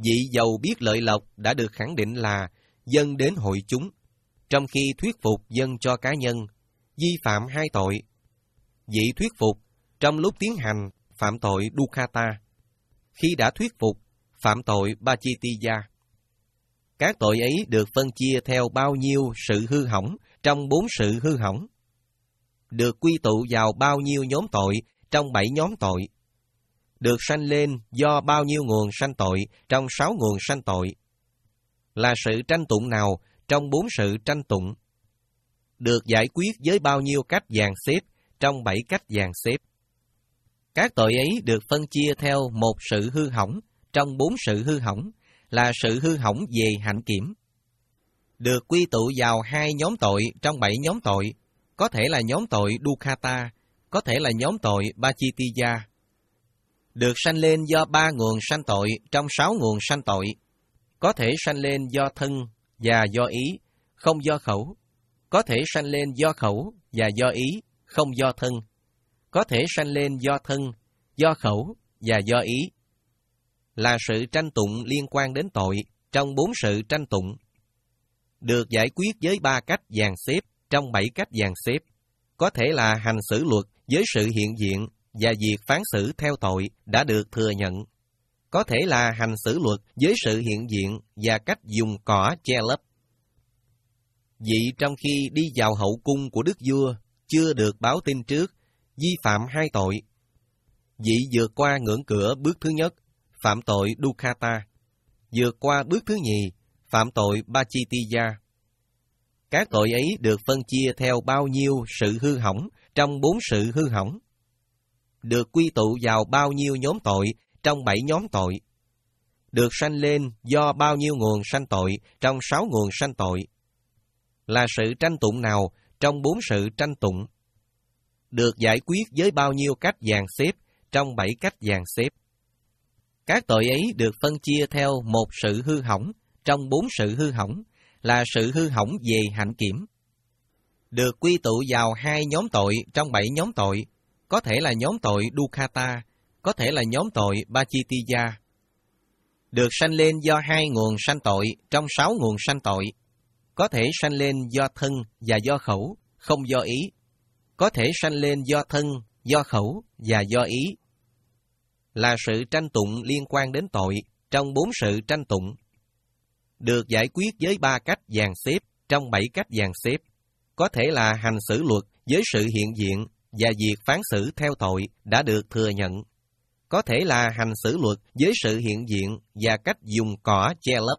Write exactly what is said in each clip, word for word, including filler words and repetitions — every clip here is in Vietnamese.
Vị giàu biết lợi lộc đã được khẳng định là dâng đến hội chúng, trong khi thuyết phục dâng cho cá nhân, vi phạm hai tội. Vị thuyết phục trong lúc tiến hành phạm tội Dukkata, khi đã thuyết phục phạm tội Pacittiya. Các tội ấy được phân chia theo bao nhiêu sự hư hỏng trong bốn sự hư hỏng, được quy tụ vào bao nhiêu nhóm tội trong bảy nhóm tội, được sanh lên do bao nhiêu nguồn sanh tội trong sáu nguồn sanh tội, là sự tranh tụng nào trong bốn sự tranh tụng, được giải quyết với bao nhiêu cách dàn xếp trong bảy cách dàn xếp. Các tội ấy được phân chia theo một sự hư hỏng trong bốn sự hư hỏng, là sự hư hỏng về hạnh kiểm, được quy tụ vào hai nhóm tội trong bảy nhóm tội, có thể là nhóm tội Dukkata, có thể là nhóm tội Pacittiya, được sanh lên do ba nguồn sanh tội trong sáu nguồn sanh tội, có thể sanh lên do thân và do ý, không do khẩu, có thể sanh lên do khẩu và do ý, không do thân, có thể sanh lên do thân, do khẩu và do ý, là sự tranh tụng liên quan đến tội trong bốn sự tranh tụng, được giải quyết với ba cách dàn xếp trong bảy cách dàn xếp, có thể là hành xử luật với sự hiện diện và việc phán xử theo tội đã được thừa nhận, có thể là hành xử luật với sự hiện diện và cách dùng cỏ che lấp. Vị trong khi đi vào hậu cung của đức vua chưa được báo tin trước, vi phạm hai tội. Vị vượt qua ngưỡng cửa bước thứ nhất, phạm tội Dukkata, vượt qua bước thứ nhì, phạm tội Pacittiya. Các tội ấy được phân chia theo bao nhiêu sự hư hỏng trong bốn sự hư hỏng, được quy tụ vào bao nhiêu nhóm tội trong bảy nhóm tội, được sanh lên do bao nhiêu nguồn sanh tội trong sáu nguồn sanh tội, là sự tranh tụng nào trong bốn sự tranh tụng, được giải quyết với bao nhiêu cách dàn xếp trong bảy cách dàn xếp. Các tội ấy được phân chia theo một sự hư hỏng trong bốn sự hư hỏng, là sự hư hỏng về hạnh kiểm, được quy tụ vào hai nhóm tội trong bảy nhóm tội, có thể là nhóm tội Dukkata, có thể là nhóm tội Pacittiya, được sanh lên do hai nguồn sanh tội trong sáu nguồn sanh tội, có thể sanh lên do thân và do khẩu, không do ý, có thể sanh lên do thân, do khẩu và do ý, là sự tranh tụng liên quan đến tội trong bốn sự tranh tụng, được giải quyết với ba cách dàn xếp trong bảy cách dàn xếp, có thể là hành xử luật với sự hiện diện và việc phán xử theo tội đã được thừa nhận, có thể là hành xử luật với sự hiện diện và cách dùng cỏ che lấp.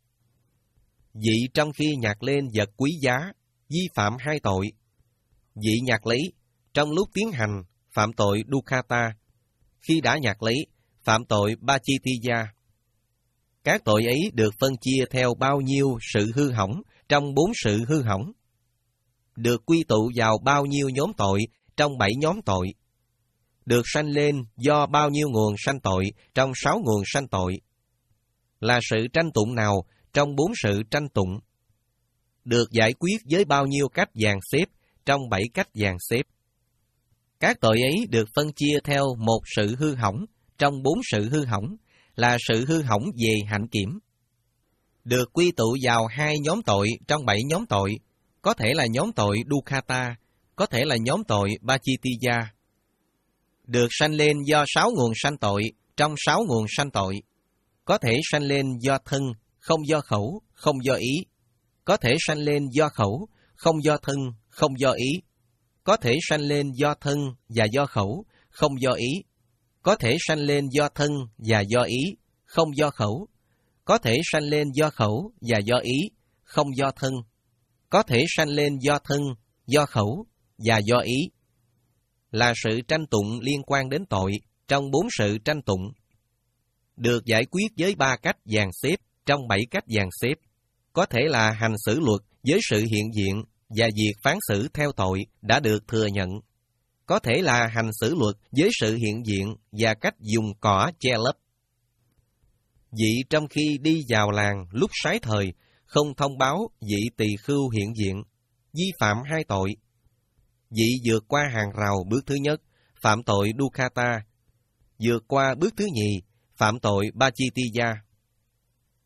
Vị trong khi nhặt lên vật quý giá, vi phạm hai tội. Vị nhặt lấy, trong lúc tiến hành, phạm tội Dukkata, khi đã nhặt lấy, phạm tội Pacittiya. Các tội ấy được phân chia theo bao nhiêu sự hư hỏng trong bốn sự hư hỏng, được quy tụ vào bao nhiêu nhóm tội trong bảy nhóm tội, được sanh lên do bao nhiêu nguồn sanh tội trong sáu nguồn sanh tội, là sự tranh tụng nào trong bốn sự tranh tụng, được giải quyết với bao nhiêu cách dàn xếp trong bảy cách dàn xếp. Các tội ấy được phân chia theo một sự hư hỏng trong bốn sự hư hỏng, là sự hư hỏng về hạnh kiểm, được quy tụ vào hai nhóm tội trong bảy nhóm tội, có thể là nhóm tội Dukkata, có thể là nhóm tội Pacittiya, được sanh lên do sáu nguồn sanh tội trong sáu nguồn sanh tội, có thể sanh lên do thân, không do khẩu, không do ý, có thể sanh lên do khẩu, không do thân, không do ý, có thể sanh lên do thân và do khẩu, không do ý, có thể sanh lên do thân và do ý, không do khẩu, có thể sanh lên do khẩu và do ý, không do thân, có thể sanh lên do thân, do khẩu và do ý, là sự tranh tụng liên quan đến tội trong bốn sự tranh tụng, được giải quyết với ba cách dàn xếp trong bảy cách dàn xếp, có thể là hành xử luật với sự hiện diện và việc phán xử theo tội đã được thừa nhận, có thể là hành xử luật với sự hiện diện và cách dùng cỏ che lấp. Vị trong khi đi vào làng lúc sái thời, không thông báo vị tỳ khưu hiện diện, vi phạm hai tội. Vị vượt qua hàng rào bước thứ nhất, phạm tội Dukkata, vượt qua bước thứ nhì, phạm tội Pacittiya.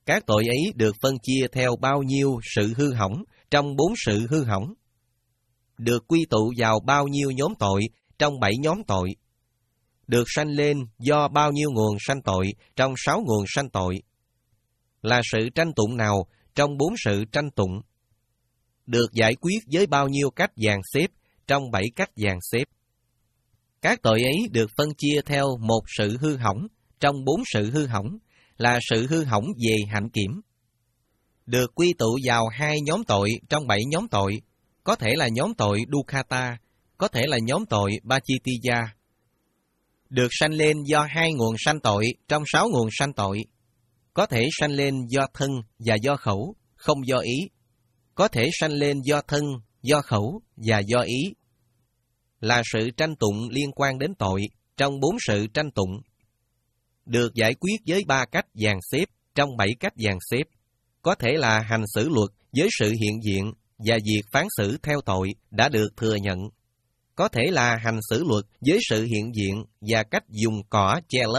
Các tội ấy được phân chia theo bao nhiêu sự hư hỏng trong bốn sự hư hỏng? Được quy tụ vào bao nhiêu nhóm tội trong bảy nhóm tội? Được sanh lên do bao nhiêu nguồn sanh tội trong sáu nguồn sanh tội? Là sự tranh tụng nào trong bốn sự tranh tụng? Được giải quyết với bao nhiêu cách dàn xếp trong bảy cách dàn xếp? Các tội ấy được phân chia theo một sự hư hỏng trong bốn sự hư hỏng, là sự hư hỏng về hạnh kiểm. Được quy tụ vào hai nhóm tội trong bảy nhóm tội, có thể là nhóm tội Dukkata, có thể là nhóm tội Pacittiya. Được sanh lên do hai nguồn sanh tội trong sáu nguồn sanh tội, có thể sanh lên do thân và do khẩu, không do ý, có thể sanh lên do thân, do khẩu và do ý. Là sự tranh tụng liên quan đến tội trong bốn sự tranh tụng. Được giải quyết với ba cách dàn xếp trong bảy cách dàn xếp, có thể là hành xử luật với sự hiện diện và việc phán xử theo tội đã được thừa nhận, có thể là hành xử luật với sự hiện diện và cách dùng cỏ che lấp.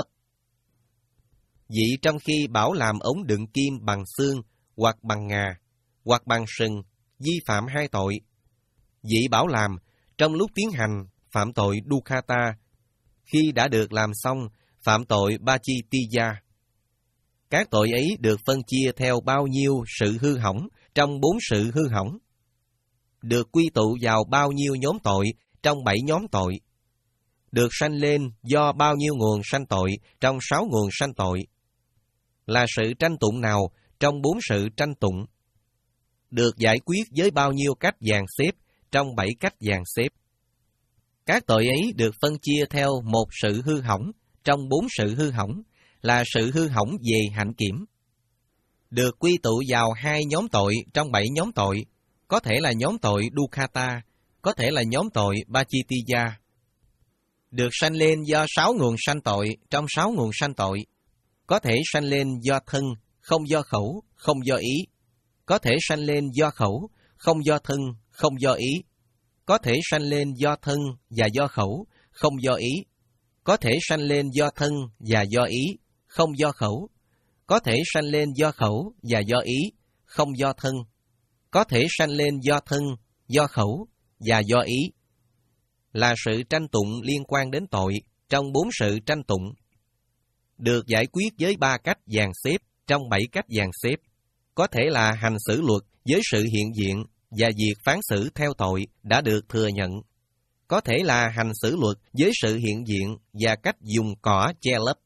Vị trong khi bảo làm ống đựng kim bằng xương hoặc bằng ngà hoặc bằng sừng vi phạm hai tội. Vị bảo làm trong lúc tiến hành phạm tội Dukkata, khi đã được làm xong phạm tội Pacittiya. Các tội ấy được phân chia theo bao nhiêu sự hư hỏng trong bốn sự hư hỏng? Được quy tụ vào bao nhiêu nhóm tội trong bảy nhóm tội? Được sanh lên do bao nhiêu nguồn sanh tội trong sáu nguồn sanh tội? Là sự tranh tụng nào trong bốn sự tranh tụng? Được giải quyết với bao nhiêu cách dàn xếp trong bảy cách dàn xếp? Các tội ấy được phân chia theo một sự hư hỏng trong bốn sự hư hỏng, là sự hư hỏng về hạnh kiểm. Được quy tụ vào hai nhóm tội trong bảy nhóm tội, có thể là nhóm tội Dukkata, có thể là nhóm tội Pacittiya. Được sanh lên do sáu nguồn sanh tội trong sáu nguồn sanh tội, có thể sanh lên do thân, không do khẩu, không do ý, có thể sanh lên do khẩu, không do thân, không do ý, có thể sanh lên do thân và do khẩu, không do ý, có thể sanh lên do thân và do ý, không do khẩu, có thể sanh lên do khẩu và do ý, không do thân, có thể sanh lên do thân, do khẩu và do ý. Là sự tranh tụng liên quan đến tội trong bốn sự tranh tụng. Được giải quyết với ba cách dàn xếp trong bảy cách dàn xếp, có thể là hành xử luật với sự hiện diện và việc phán xử theo tội đã được thừa nhận, có thể là hành xử luật với sự hiện diện và cách dùng cỏ che lấp.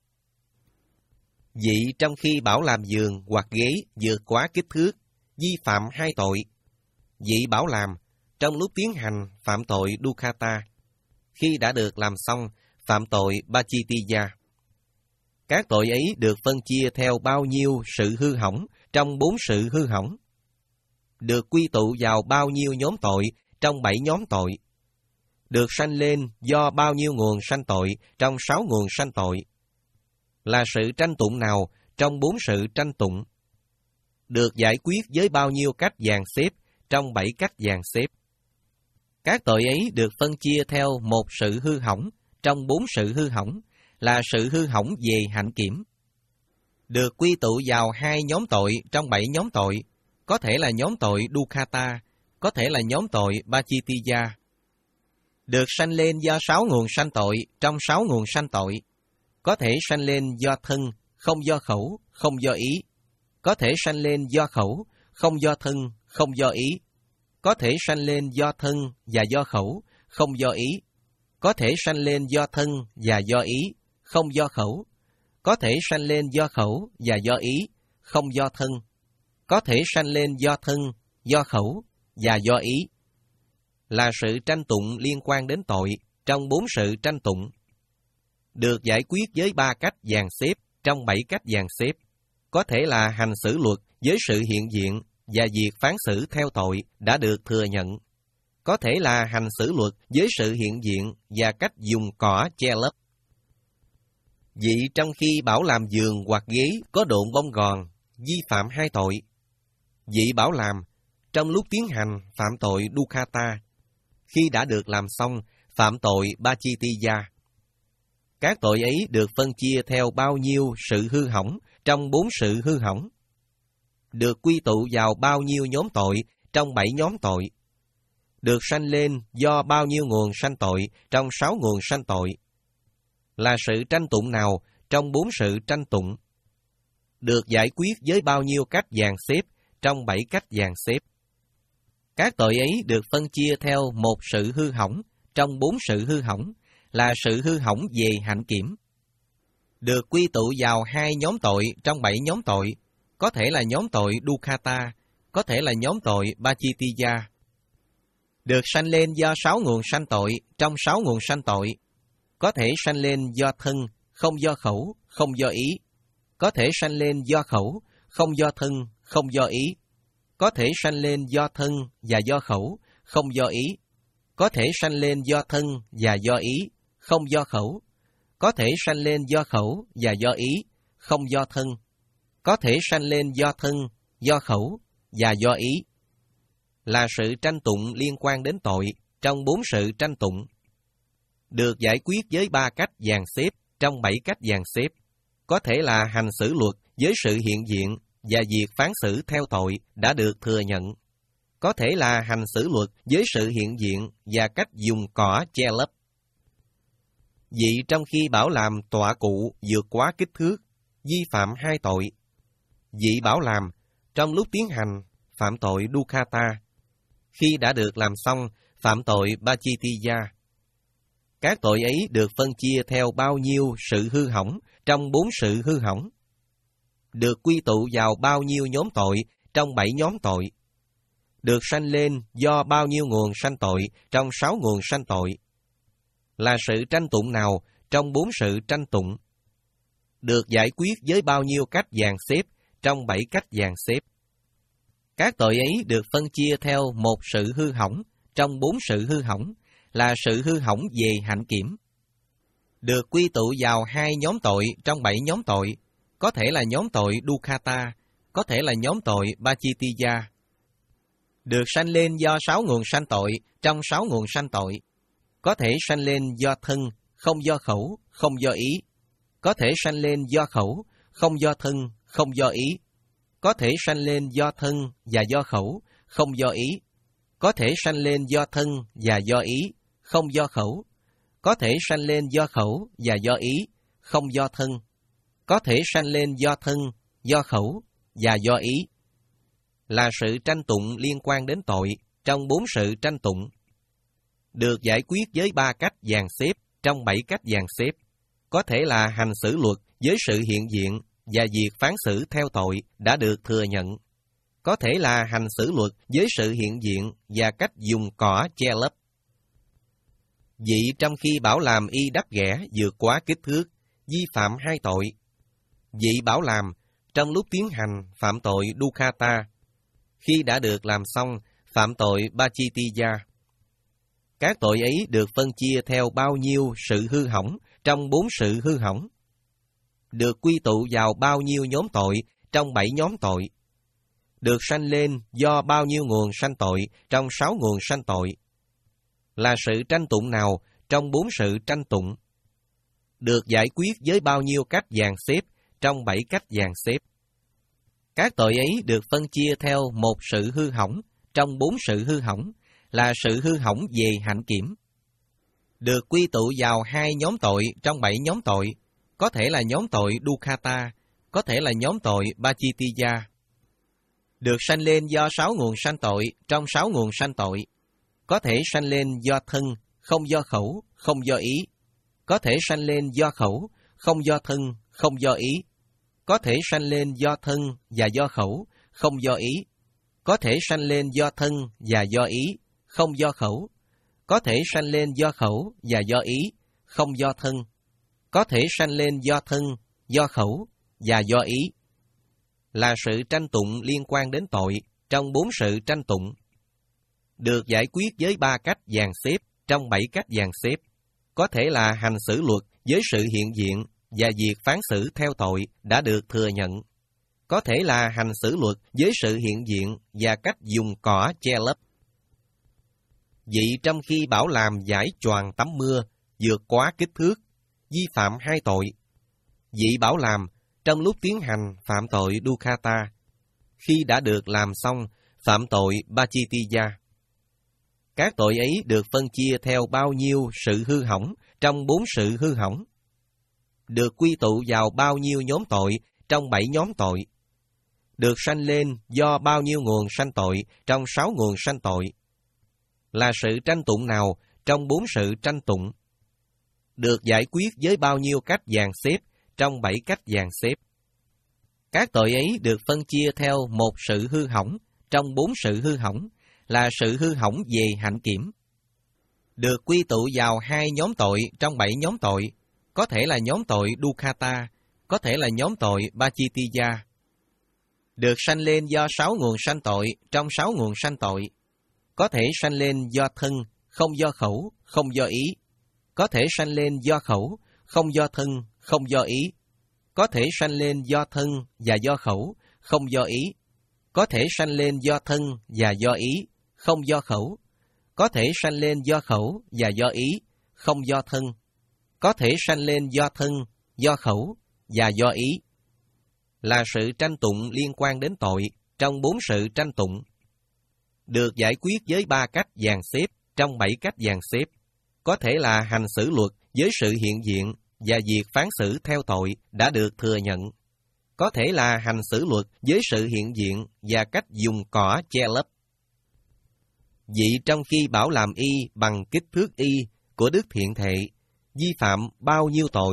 Vị trong khi bảo làm giường hoặc ghế vượt quá kích thước, vi phạm hai tội. Vị bảo làm trong lúc tiến hành phạm tội Dukkata, khi đã được làm xong phạm tội Pacittiya. Các tội ấy được phân chia theo bao nhiêu sự hư hỏng trong bốn sự hư hỏng? Được quy tụ vào bao nhiêu nhóm tội trong bảy nhóm tội? Được sanh lên do bao nhiêu nguồn sanh tội trong sáu nguồn sanh tội? Là sự tranh tụng nào trong bốn sự tranh tụng? Được giải quyết với bao nhiêu cách dàn xếp trong bảy cách dàn xếp? Các tội ấy được phân chia theo một sự hư hỏng trong bốn sự hư hỏng, là sự hư hỏng về hạnh kiểm. Được quy tụ vào hai nhóm tội trong bảy nhóm tội, có thể là nhóm tội Dukkata, có thể là nhóm tội Pacittiya. Được sanh lên do sáu nguồn sanh tội trong sáu nguồn sanh tội, có thể sanh lên do thân, không do khẩu, không do ý, có thể sanh lên do khẩu, không do thân, không do ý, có thể sanh lên do thân và do khẩu, không do ý, có thể sanh lên do thân và do ý, không do khẩu, có thể sanh lên do khẩu và do ý, không do thân, có thể sanh lên do thân, do khẩu và do ý. Là sự tranh tụng liên quan đến tội trong bốn sự tranh tụng. Được giải quyết với ba cách dàn xếp trong bảy cách dàn xếp, có thể là hành xử luật với sự hiện diện và việc phán xử theo tội đã được thừa nhận, có thể là hành xử luật với sự hiện diện và cách dùng cỏ che lấp. Vị trong khi bảo làm giường hoặc ghế có độn bông gòn, vi phạm hai tội. Vị bảo làm trong lúc tiến hành phạm tội Dukkata, khi đã được làm xong phạm tội Pacittiya. Các tội ấy được phân chia theo bao nhiêu sự hư hỏng trong bốn sự hư hỏng? được quy tụ vào bao nhiêu nhóm tội trong bảy nhóm tội, được sanh lên do bao nhiêu nguồn sanh tội trong sáu nguồn sanh tội, là sự tranh tụng nào trong bốn sự tranh tụng, được giải quyết với bao nhiêu cách dàn xếp trong bảy cách dàn xếp. Các tội ấy được phân chia theo một sự hư hỏng trong bốn sự hư hỏng, là sự hư hỏng về hạnh kiểm. Được quy tụ vào hai nhóm tội trong bảy nhóm tội, có thể là nhóm tội Dukkata, có thể là nhóm tội Pacittiya. Được sanh lên do sáu nguồn sanh tội trong sáu nguồn sanh tội, có thể sanh lên do thân, không do khẩu, không do ý, có thể sanh lên do khẩu, không do thân, không do ý, có thể sanh lên do thân và do khẩu, không do ý, có thể sanh lên do thân và do ý, không do khẩu, có thể sanh lên do khẩu và do ý, không do thân, có thể sanh lên do thân, do khẩu và do ý, là sự tranh tụng liên quan đến tội trong bốn sự tranh tụng, được giải quyết với ba cách dàn xếp trong bảy cách dàn xếp, có thể là hành xử luật với sự hiện diện và việc phán xử theo tội đã được thừa nhận, có thể là hành xử luật với sự hiện diện và cách dùng cỏ che lấp. Vị trong khi bảo làm tọa cụ vượt quá kích thước, vi phạm hai tội. Vị bảo làm trong lúc tiến hành phạm tội Dukkata, khi đã được làm xong phạm tội Pacittiya. Các tội ấy được phân chia theo bao nhiêu sự hư hỏng trong bốn sự hư hỏng, được quy tụ vào bao nhiêu nhóm tội trong bảy nhóm tội, được sanh lên do bao nhiêu nguồn sanh tội trong sáu nguồn sanh tội, là sự tranh tụng nào trong bốn sự tranh tụng, được giải quyết với bao nhiêu cách dàn xếp trong bảy cách dàn xếp. Các tội ấy được phân chia theo một sự hư hỏng trong bốn sự hư hỏng, là sự hư hỏng về hạnh kiểm. Được quy tụ vào hai nhóm tội trong bảy nhóm tội, có thể là nhóm tội Dukkata, có thể là nhóm tội Pacittiya. Được sanh lên do sáu nguồn sanh tội trong sáu nguồn sanh tội, có thể sanh lên do thân, không do khẩu, không do ý, có thể sanh lên do khẩu, không do thân, không do ý, có thể sanh lên do thân và do khẩu, không do ý, có thể sanh lên do thân và do ý, không do khẩu, có thể sanh lên do khẩu và do ý, không do thân, có thể sanh lên do thân, do khẩu và do ý, là sự tranh tụng liên quan đến tội trong bốn sự tranh tụng, được giải quyết với ba cách dàn xếp trong bảy cách dàn xếp, có thể là hành xử luật với sự hiện diện và việc phán xử theo tội đã được thừa nhận, có thể là hành xử luật với sự hiện diện và cách dùng cỏ che lấp. Vị trong khi bảo làm y đắp ghẻ vượt quá kích thước, vi phạm hai tội. Vị bảo làm trong lúc tiến hành phạm tội Dukkata, khi đã được làm xong phạm tội Pacittiya. Các tội ấy được phân chia theo bao nhiêu sự hư hỏng trong bốn sự hư hỏng, được quy tụ vào bao nhiêu nhóm tội trong bảy nhóm tội, được sanh lên do bao nhiêu nguồn sanh tội trong sáu nguồn sanh tội, là sự tranh tụng nào trong bốn sự tranh tụng, được giải quyết với bao nhiêu cách dàn xếp trong bảy cách dàn xếp. Các tội ấy được phân chia theo một sự hư hỏng trong bốn sự hư hỏng, là sự hư hỏng về hạnh kiểm. Được quy tụ vào hai nhóm tội trong bảy nhóm tội, có thể là nhóm tội Dukkata, có thể là nhóm tội Pacittiya. Được sanh lên do sáu nguồn sanh tội trong sáu nguồn sanh tội, có thể sanh lên do thân, không do khẩu, không do ý, có thể sanh lên do khẩu, không do thân, không do ý, có thể sanh lên do thân và do khẩu, không do ý, có thể sanh lên do thân và do ý, không do khẩu, có thể sanh lên do khẩu và do ý, không do thân, có thể sanh lên do thân, do khẩu và do ý, là sự tranh tụng liên quan đến tội trong bốn sự tranh tụng, được giải quyết với ba cách dàn xếp trong bảy cách dàn xếp, có thể là hành xử luật với sự hiện diện và việc phán xử theo tội đã được thừa nhận, có thể là hành xử luật với sự hiện diện và cách dùng cỏ che lấp. Vị trong khi bảo làm giải choàng tắm mưa vượt quá kích thước, vi phạm hai tội. Vị bảo làm trong lúc tiến hành phạm tội Dukkata, khi đã được làm xong phạm tội Pachittiya. Các tội ấy được phân chia theo bao nhiêu sự hư hỏng trong bốn sự hư hỏng, được quy tụ vào bao nhiêu nhóm tội trong bảy nhóm tội, được sanh lên do bao nhiêu nguồn sanh tội trong sáu nguồn sanh tội, là sự tranh tụng nào trong bốn sự tranh tụng, được giải quyết với bao nhiêu cách dàn xếp trong bảy cách dàn xếp. Các tội ấy được phân chia theo một sự hư hỏng trong bốn sự hư hỏng, là sự hư hỏng về hạnh kiểm, được quy tụ vào hai nhóm tội trong bảy nhóm tội, có thể là nhóm tội Dukkata, có thể là nhóm tội Pachittiya, được sanh lên do sáu nguồn sanh tội trong sáu nguồn sanh tội, có thể sanh lên do thân, không do khẩu, không do ý, có thể sanh lên do khẩu, không do thân, không do ý, có thể sanh lên do thân và do khẩu, không do ý, có thể sanh lên do thân và do ý, không do khẩu, có thể sanh lên do khẩu và do ý, không do thân, có thể sanh lên do thân, do khẩu và do ý, là sự tranh tụng liên quan đến tội trong bốn sự tranh tụng, được giải quyết với ba cách dàn xếp trong bảy cách dàn xếp, có thể là hành xử luật với sự hiện diện và việc phán xử theo tội đã được thừa nhận, có thể là hành xử luật với sự hiện diện và cách dùng cỏ che lấp. Vị trong khi bảo làm y bằng kích thước y của Đức Thiện Thệ, vi phạm bao nhiêu tội?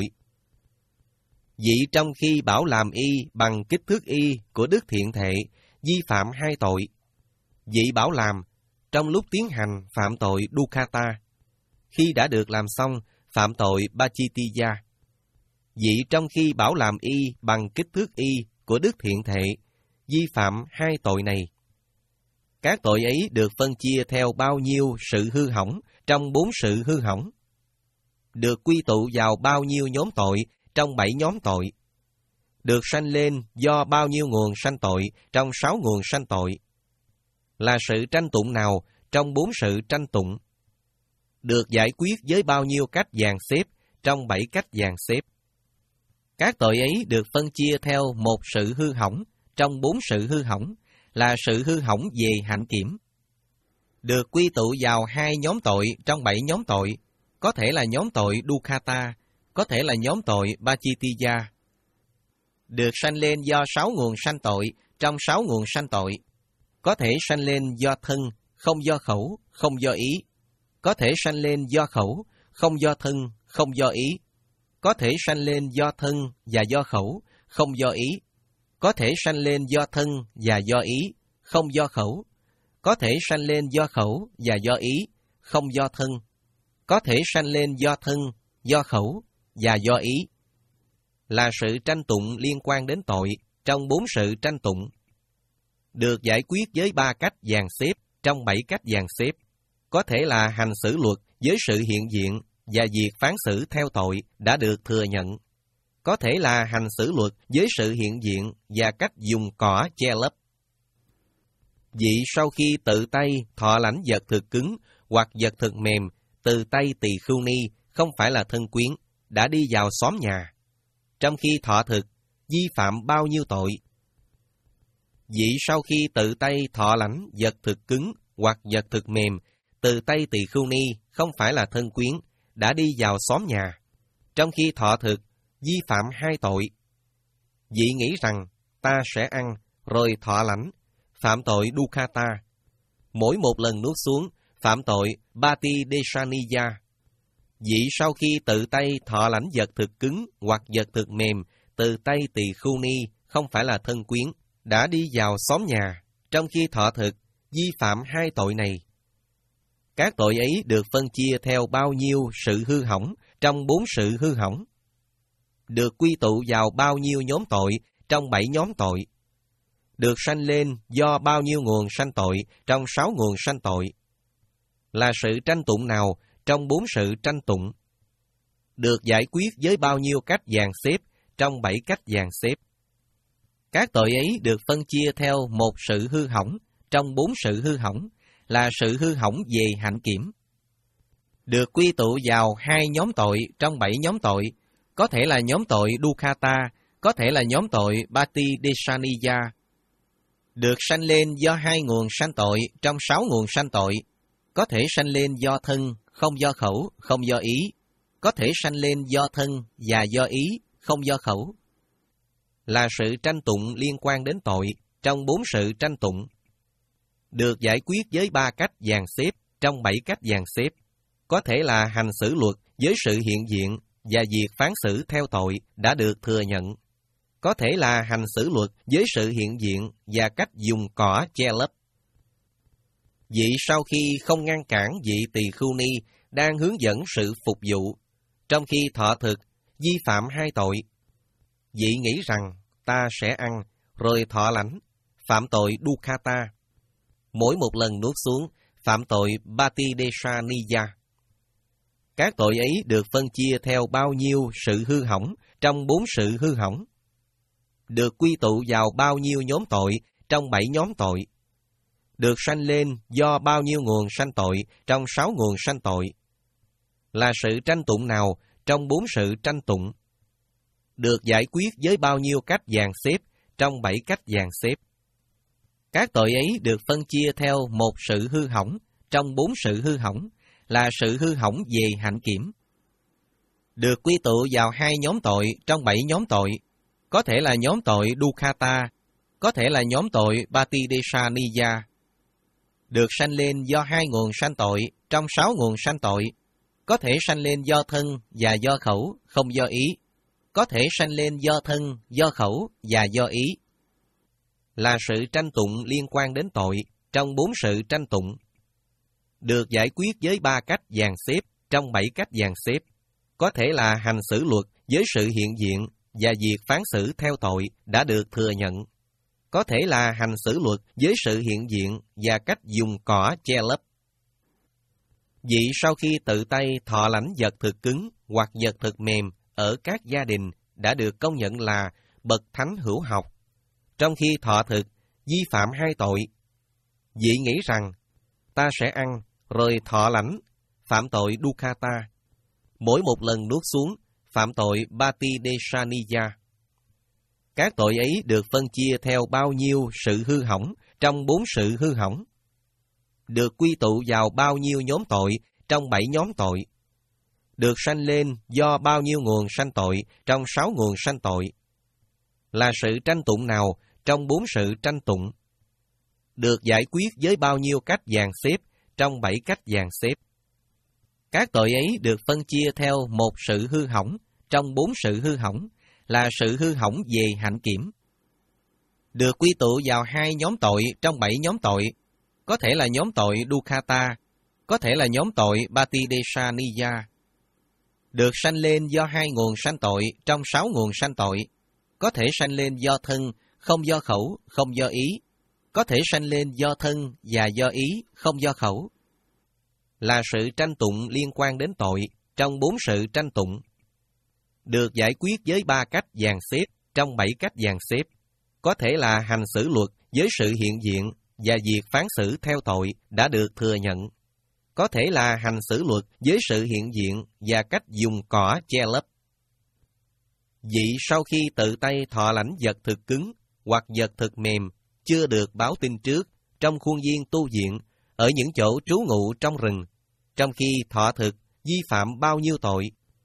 Vị trong khi bảo làm y bằng kích thước y của Đức Thiện Thệ, vi phạm hai tội. Vị bảo làm trong lúc tiến hành phạm tội Dukkata, khi đã được làm xong phạm tội Pachittiya. Vị trong khi bảo làm y bằng kích thước y của Đức Thiện Thệ, vi phạm hai tội này. Các tội ấy được phân chia theo bao nhiêu sự hư hỏng trong bốn sự hư hỏng, được quy tụ vào bao nhiêu nhóm tội trong bảy nhóm tội, được sanh lên do bao nhiêu nguồn sanh tội trong sáu nguồn sanh tội, là sự tranh tụng nào trong bốn sự tranh tụng, được giải quyết với bao nhiêu cách dàn xếp trong bảy cách dàn xếp. Các tội ấy được phân chia theo một sự hư hỏng trong bốn sự hư hỏng, là sự hư hỏng về hạnh kiểm, được quy tụ vào hai nhóm tội trong bảy nhóm tội, có thể là nhóm tội Dukkata, có thể là nhóm tội Pachittiya, được sanh lên do sáu nguồn sanh tội trong sáu nguồn sanh tội, có thể sanh lên do thân, không do khẩu, không do ý, có thể sanh lên do khẩu, không do thân, không do ý, có thể sanh lên do thân và do khẩu, không do ý, có thể sanh lên do thân và do ý, không do khẩu, có thể sanh lên do khẩu và do ý, không do thân, có thể sanh lên do thân, do khẩu và do ý, là sự tranh tụng liên quan đến tội trong bốn sự tranh tụng, được giải quyết với ba cách dàn xếp trong bảy cách dàn xếp, có thể là hành xử luật với sự hiện diện và việc phán xử theo tội đã được thừa nhận, có thể là hành xử luật với sự hiện diện và cách dùng cỏ che lấp. Vị sau khi tự tay thọ lãnh vật thực cứng hoặc vật thực mềm từ tay tỳ khưu ni không phải là thân quyến, đã đi vào xóm nhà, trong khi thọ thực, vi phạm bao nhiêu tội? Vị sau khi tự tay thọ lãnh vật thực cứng hoặc vật thực mềm từ tay tỳ khưu ni không phải là thân quyến, đã đi vào xóm nhà, trong khi thọ thực, vi phạm hai tội. Vị nghĩ rằng ta sẽ ăn rồi thọ lãnh, phạm tội Dukkata. Mỗi một lần nuốt xuống, phạm tội Patidesaniya. Vị sau khi tự tay thọ lãnh vật thực cứng hoặc vật thực mềm từ tay tỳ khưu ni không phải là thân quyến, đã đi vào xóm nhà, trong khi thọ thực, vi phạm hai tội này. Các tội ấy được phân chia theo bao nhiêu sự hư hỏng trong bốn sự hư hỏng, được quy tụ vào bao nhiêu nhóm tội trong bảy nhóm tội, được sanh lên do bao nhiêu nguồn sanh tội trong sáu nguồn sanh tội, là sự tranh tụng nào trong bốn sự tranh tụng, được giải quyết với bao nhiêu cách dàn xếp trong bảy cách dàn xếp. Các tội ấy được phân chia theo một sự hư hỏng trong bốn sự hư hỏng, là sự hư hỏng về hạnh kiểm, được quy tụ vào hai nhóm tội trong bảy nhóm tội, có thể là nhóm tội Dukkata, có thể là nhóm tội Patidesaniya, được sanh lên do hai nguồn sanh tội trong sáu nguồn sanh tội, có thể sanh lên do thân, không do khẩu, không do ý, có thể sanh lên do thân và do ý, không do khẩu. Là sự tranh tụng liên quan đến tội trong bốn sự tranh tụng, được giải quyết với ba cách dàn xếp trong bảy cách dàn xếp, có thể là hành xử luật với sự hiện diện và việc phán xử theo tội đã được thừa nhận, có thể là hành xử luật với sự hiện diện và cách dùng cỏ che lấp. Vị sau khi không ngăn cản vị tỳ khưu ni đang hướng dẫn sự phục vụ, trong khi thọ thực, vi phạm hai tội. Vị nghĩ rằng ta sẽ ăn, rồi thọ lãnh, phạm tội dukkata. Mỗi một lần nuốt xuống, phạm tội patidesa niya. Các tội ấy được phân chia theo bao nhiêu sự hư hỏng trong bốn sự hư hỏng, được quy tụ vào bao nhiêu nhóm tội trong bảy nhóm tội, được sanh lên do bao nhiêu nguồn sanh tội trong sáu nguồn sanh tội. Là sự tranh tụng nào trong bốn sự tranh tụng, được giải quyết với bao nhiêu cách dàn xếp trong bảy cách dàn xếp. Các tội ấy được phân chia theo một sự hư hỏng trong bốn sự hư hỏng, là sự hư hỏng về hạnh kiểm. Được quy tụ vào hai nhóm tội trong bảy nhóm tội, có thể là nhóm tội dukkata, có thể là nhóm tội patidesa niya. Được sanh lên do hai nguồn sanh tội trong sáu nguồn sanh tội, có thể sanh lên do thân và do khẩu, không do ý, có thể sanh lên do thân, do khẩu và do ý. Là sự tranh tụng liên quan đến tội trong bốn sự tranh tụng, được giải quyết với ba cách dàn xếp trong bảy cách dàn xếp, có thể là hành xử luật với sự hiện diện và việc phán xử theo tội đã được thừa nhận, có thể là hành xử luật với sự hiện diện và cách dùng cỏ che lấp. Vị sau khi tự tay thọ lãnh vật thực cứng hoặc vật thực mềm ở các gia đình đã được công nhận là bậc thánh hữu học, trong khi thọ thực, vi phạm hai tội. Vị nghĩ rằng ta sẽ ăn, rồi thọ lãnh, phạm tội dukkata. Mỗi một lần nuốt xuống, phạm tội patidesa niya. Các tội ấy được phân chia theo bao nhiêu sự hư hỏng trong bốn sự hư hỏng, được quy tụ vào bao nhiêu nhóm tội trong bảy nhóm tội, được sanh lên do bao nhiêu nguồn sanh tội trong sáu nguồn sanh tội. Là sự tranh tụng nào trong bốn sự tranh tụng, được giải quyết với bao nhiêu cách dàn xếp trong bảy cách dàn xếp. Các tội ấy được phân chia theo một sự hư hỏng trong bốn sự hư hỏng, là sự hư hỏng về hạnh kiểm. Được quy tụ vào hai nhóm tội trong bảy nhóm tội, có thể là nhóm tội dukkata, có thể là nhóm tội patidesa niya. Được sanh lên do hai nguồn sanh tội trong sáu nguồn sanh tội, có thể sanh lên do thân, không do khẩu, không do ý, có thể sanh lên do thân và do ý, không do khẩu. Là sự tranh tụng liên quan đến tội trong bốn sự tranh tụng, được giải quyết với ba cách dàn xếp trong bảy cách dàn xếp, có thể là hành xử luật với sự hiện diện và việc phán xử theo tội đã được thừa nhận, có thể là hành xử luật với sự hiện diện và cách dùng cỏ che lấp. Vị sau khi tự tay thọ lãnh vật thực cứng hoặc vật thực mềm chưa được báo tin trước trong khuôn viên tu viện ở những chỗ trú ngụ trong rừng, trong khi thọ thực vi phạm bao nhiêu tội.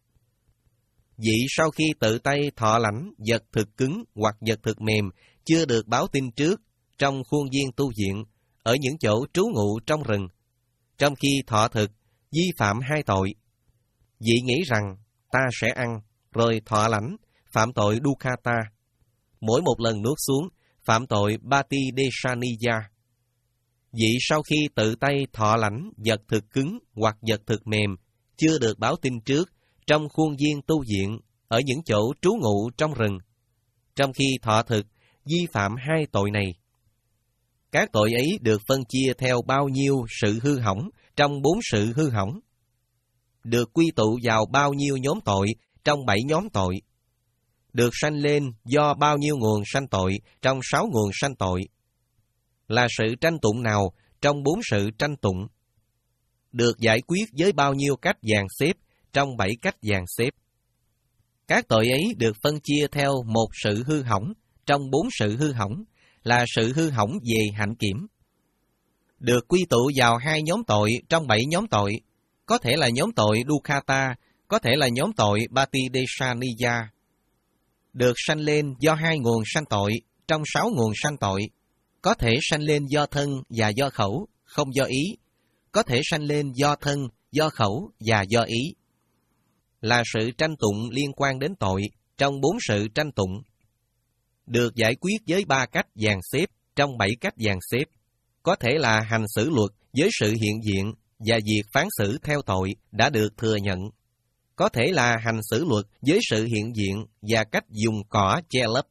Vị sau khi tự tay thọ lãnh vật thực cứng hoặc vật thực mềm chưa được báo tin trước trong khuôn viên tu viện ở những chỗ trú ngụ trong rừng, trong khi thọ thực vi phạm hai tội. Vị nghĩ rằng ta sẽ ăn, rồi thọ lãnh, phạm tội dukkata. Mỗi một lần nuốt xuống, phạm tội patidesa niya. Vị sau khi tự tay thọ lãnh vật thực cứng hoặc vật thực mềm chưa được báo tin trước trong khuôn viên tu viện ở những chỗ trú ngụ trong rừng, trong khi thọ thực vi phạm hai tội này. Các tội ấy được phân chia theo bao nhiêu sự hư hỏng trong bốn sự hư hỏng, được quy tụ vào bao nhiêu nhóm tội trong bảy nhóm tội, được sanh lên do bao nhiêu nguồn sanh tội trong sáu nguồn sanh tội. Là sự tranh tụng nào trong bốn sự tranh tụng, được giải quyết với bao nhiêu cách dàn xếp trong bảy cách dàn xếp. Các tội ấy được phân chia theo một sự hư hỏng trong bốn sự hư hỏng, là sự hư hỏng về hạnh kiểm. Được quy tụ vào hai nhóm tội trong bảy nhóm tội, có thể là nhóm tội Dukkata, có thể là nhóm tội Patidesaniya. Được sanh lên do hai nguồn sanh tội trong sáu nguồn sanh tội, có thể sanh lên do thân và do khẩu, không do ý, có thể sanh lên do thân, do khẩu và do ý. Là sự tranh tụng liên quan đến tội trong bốn sự tranh tụng. Được giải quyết với ba cách dàn xếp trong bảy cách dàn xếp, có thể là hành xử luật với sự hiện diện và việc phán xử theo tội đã được thừa nhận. Có thể là hành xử luật với sự hiện diện và cách dùng cỏ che lấp.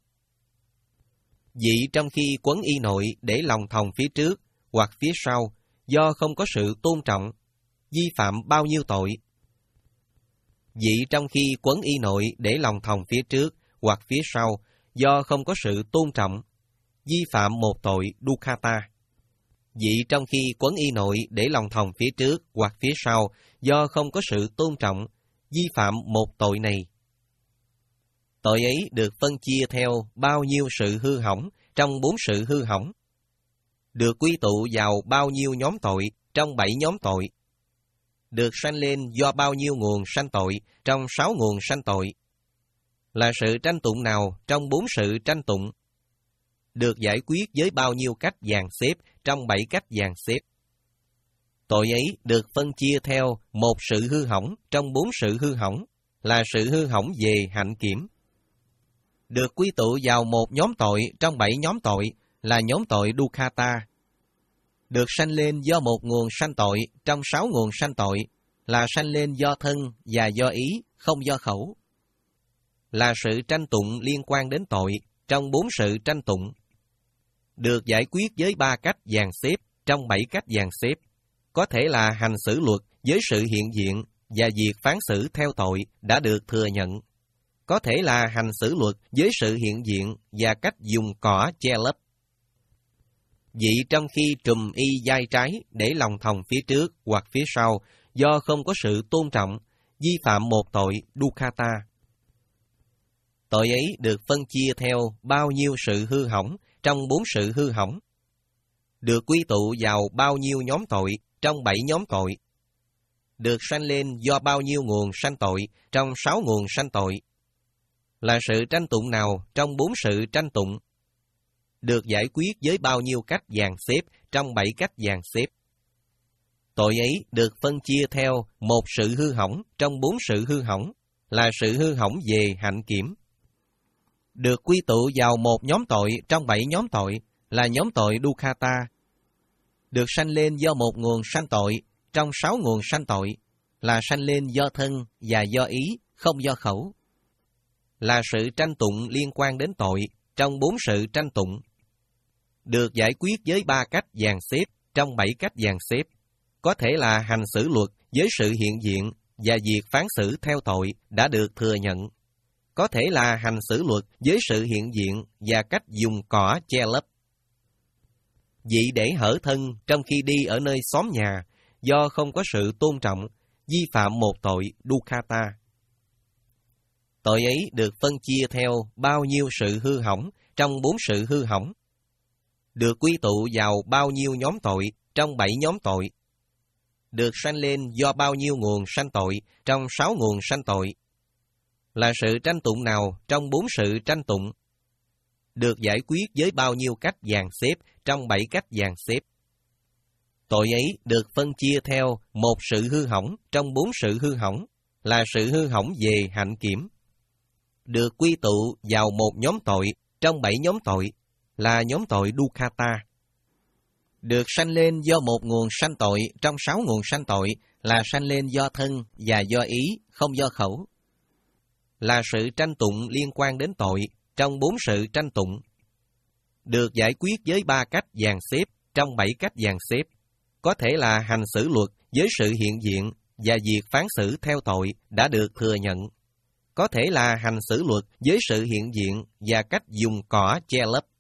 Vị trong khi quấn y nội để lòng thòng phía trước hoặc phía sau do không có sự tôn trọng, vi phạm bao nhiêu tội? Vị trong khi quấn y nội để lòng thòng phía trước hoặc phía sau do không có sự tôn trọng, vi phạm một tội Dukkata. Vị trong khi quấn y nội để lòng thòng phía trước hoặc phía sau do không có sự tôn trọng, vi phạm một tội này. Tội ấy được phân chia theo bao nhiêu sự hư hỏng trong bốn sự hư hỏng. Được quy tụ vào bao nhiêu nhóm tội trong bảy nhóm tội. Được sanh lên do bao nhiêu nguồn sanh tội trong sáu nguồn sanh tội. Là sự tranh tụng nào trong bốn sự tranh tụng. Được giải quyết với bao nhiêu cách dàn xếp trong bảy cách dàn xếp. Tội ấy được phân chia theo một sự hư hỏng trong bốn sự hư hỏng, là sự hư hỏng về hạnh kiểm. Được quy tụ vào một nhóm tội trong bảy nhóm tội, là nhóm tội Dukkata. Được sanh lên do một nguồn sanh tội trong sáu nguồn sanh tội, là sanh lên do thân và do ý, không do khẩu. Là sự tranh tụng liên quan đến tội trong bốn sự tranh tụng. Được giải quyết với ba cách dàn xếp trong bảy cách dàn xếp, có thể là hành xử luật với sự hiện diện và việc phán xử theo tội đã được thừa nhận. Có thể là hành xử luật với sự hiện diện và cách dùng cỏ che lấp. Vị trong khi trùm y vai trái để lòng thòng phía trước hoặc phía sau do không có sự tôn trọng, vi phạm một tội Dukkata. Tội ấy được phân chia theo bao nhiêu sự hư hỏng trong bốn sự hư hỏng. Được quy tụ vào bao nhiêu nhóm tội trong bảy nhóm tội. Được sanh lên do bao nhiêu nguồn sanh tội trong sáu nguồn sanh tội. Là sự tranh tụng nào trong bốn sự tranh tụng. Được giải quyết với bao nhiêu cách dàn xếp trong bảy cách dàn xếp. Tội ấy được phân chia theo một sự hư hỏng trong bốn sự hư hỏng, là sự hư hỏng về hạnh kiểm. Được quy tụ vào một nhóm tội trong bảy nhóm tội, là nhóm tội Dukkata. Được sanh lên do một nguồn sanh tội trong sáu nguồn sanh tội, là sanh lên do thân và do ý, không do khẩu. Là sự tranh tụng liên quan đến tội trong bốn sự tranh tụng. Được giải quyết với ba cách dàn xếp trong bảy cách dàn xếp, có thể là hành xử luật với sự hiện diện và việc phán xử theo tội đã được thừa nhận. Có thể là hành xử luật với sự hiện diện và cách dùng cỏ che lấp. Vị để hở thân trong khi đi ở nơi xóm nhà do không có sự tôn trọng, vi phạm một tội Dukkata. Tội ấy được phân chia theo bao nhiêu sự hư hỏng trong bốn sự hư hỏng. Được quy tụ vào bao nhiêu nhóm tội trong bảy nhóm tội. Được sanh lên do bao nhiêu nguồn sanh tội trong sáu nguồn sanh tội. Là sự tranh tụng nào trong bốn sự tranh tụng. Được giải quyết với bao nhiêu cách dàn xếp trong bảy cách dàn xếp. Tội ấy được phân chia theo một sự hư hỏng trong bốn sự hư hỏng, là sự hư hỏng về hạnh kiểm. Được quy tụ vào một nhóm tội trong bảy nhóm tội, là nhóm tội Dukkata. Được sanh lên do một nguồn sanh tội trong sáu nguồn sanh tội, là sanh lên do thân và do ý, không do khẩu. Là sự tranh tụng liên quan đến tội trong bốn sự tranh tụng. Được giải quyết với ba cách dàn xếp trong bảy cách dàn xếp, có thể là hành xử luật với sự hiện diện và việc phán xử theo tội đã được thừa nhận. Có thể là hành xử luật với sự hiện diện và cách dùng cỏ che lấp.